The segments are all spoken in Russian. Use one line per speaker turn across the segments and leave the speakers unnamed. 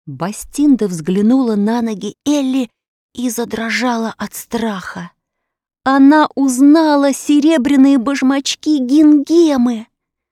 Бастинда взглянула на ноги Элли и задрожала от страха. Она узнала серебряные башмачки Гингемы.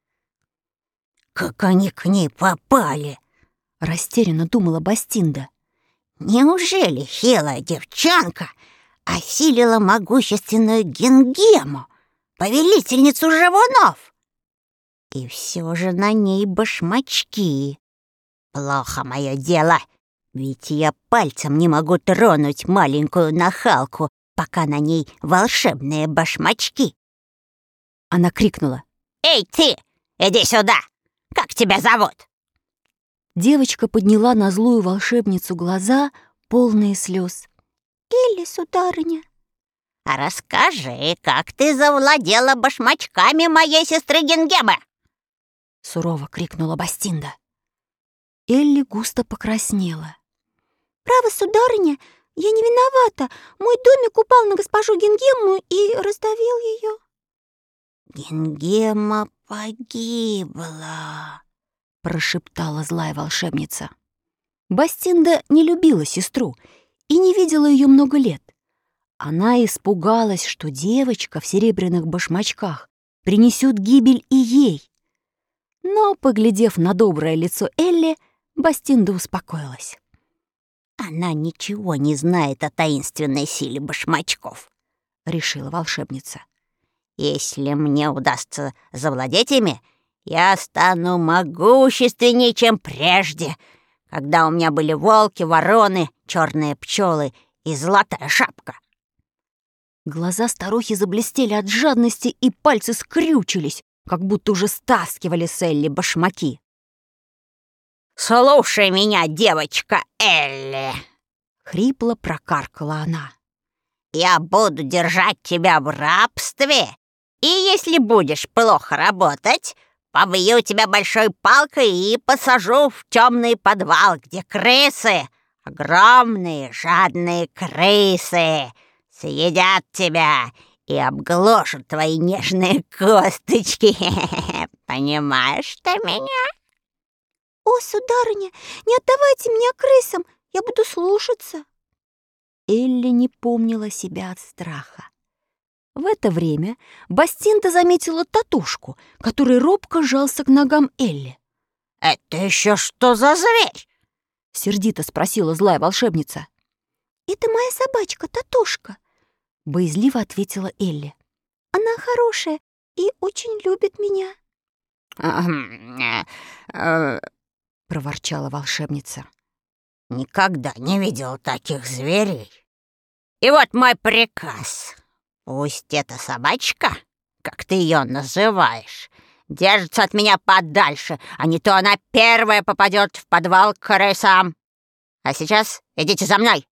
«Как они к ней попали?»
— растерянно думала Бастинда.
«Неужели хилая девчонка осилила могущественную Гингему, повелительницу живунов? И все же на ней башмачки. Плохо мое дело, ведь я пальцем не могу тронуть маленькую нахалку, пока на ней волшебные башмачки».
Она крикнула:
«Эй, ты! Иди сюда! Как тебя зовут?»
Девочка подняла на злую волшебницу глаза, полные слез.
«Элли, сударыня».
«А расскажи, как ты завладела башмачками моей сестры Гингемы?»
— сурово крикнула Бастинда. Элли густо покраснела.
«Право, сударыня, я не виновата. Мой домик упал на госпожу Гингему и раздавил ее».
«Гингема погибла»,
— прошептала злая волшебница. Бастинда не любила сестру и не видела ее много лет. Она испугалась, что девочка в серебряных башмачках принесет гибель и ей. Но, поглядев на доброе лицо Элли, Бастинда успокоилась.
«Она ничего не знает о таинственной силе башмачков», — решила волшебница. «Если мне удастся завладеть ими, я стану могущественнее, чем прежде, когда у меня были волки, вороны, черные пчелы и золотая шапка».
Глаза старухи заблестели от жадности, и пальцы скрючились, как будто уже стаскивали с Элли башмаки.
«Слушай меня, девочка Элли!»
— хрипло прокаркала она.
«Я буду держать тебя в рабстве, и если будешь плохо работать, побью тебя большой палкой и посажу в темный подвал, где крысы, огромные жадные крысы, съедят тебя и обгложат твои нежные косточки. Понимаешь ты меня?»
«О, сударыня, не отдавайте меня крысам, я буду слушаться».
Элли не помнила себя от страха. В это время Бастинда заметила Татушку, который робко жался к ногам Элли.
«Это еще что за зверь?»
— сердито спросила злая волшебница.
«Это моя собачка Татушка»,
— боязливо ответила Элли.
«Она хорошая и очень любит меня».
Проворчала волшебница.
«Никогда не видел таких зверей. И вот мой приказ. Пусть эта собачка, как ты ее называешь, держится от меня подальше, а не то она первая попадет в подвал к крысам. А сейчас идите за мной.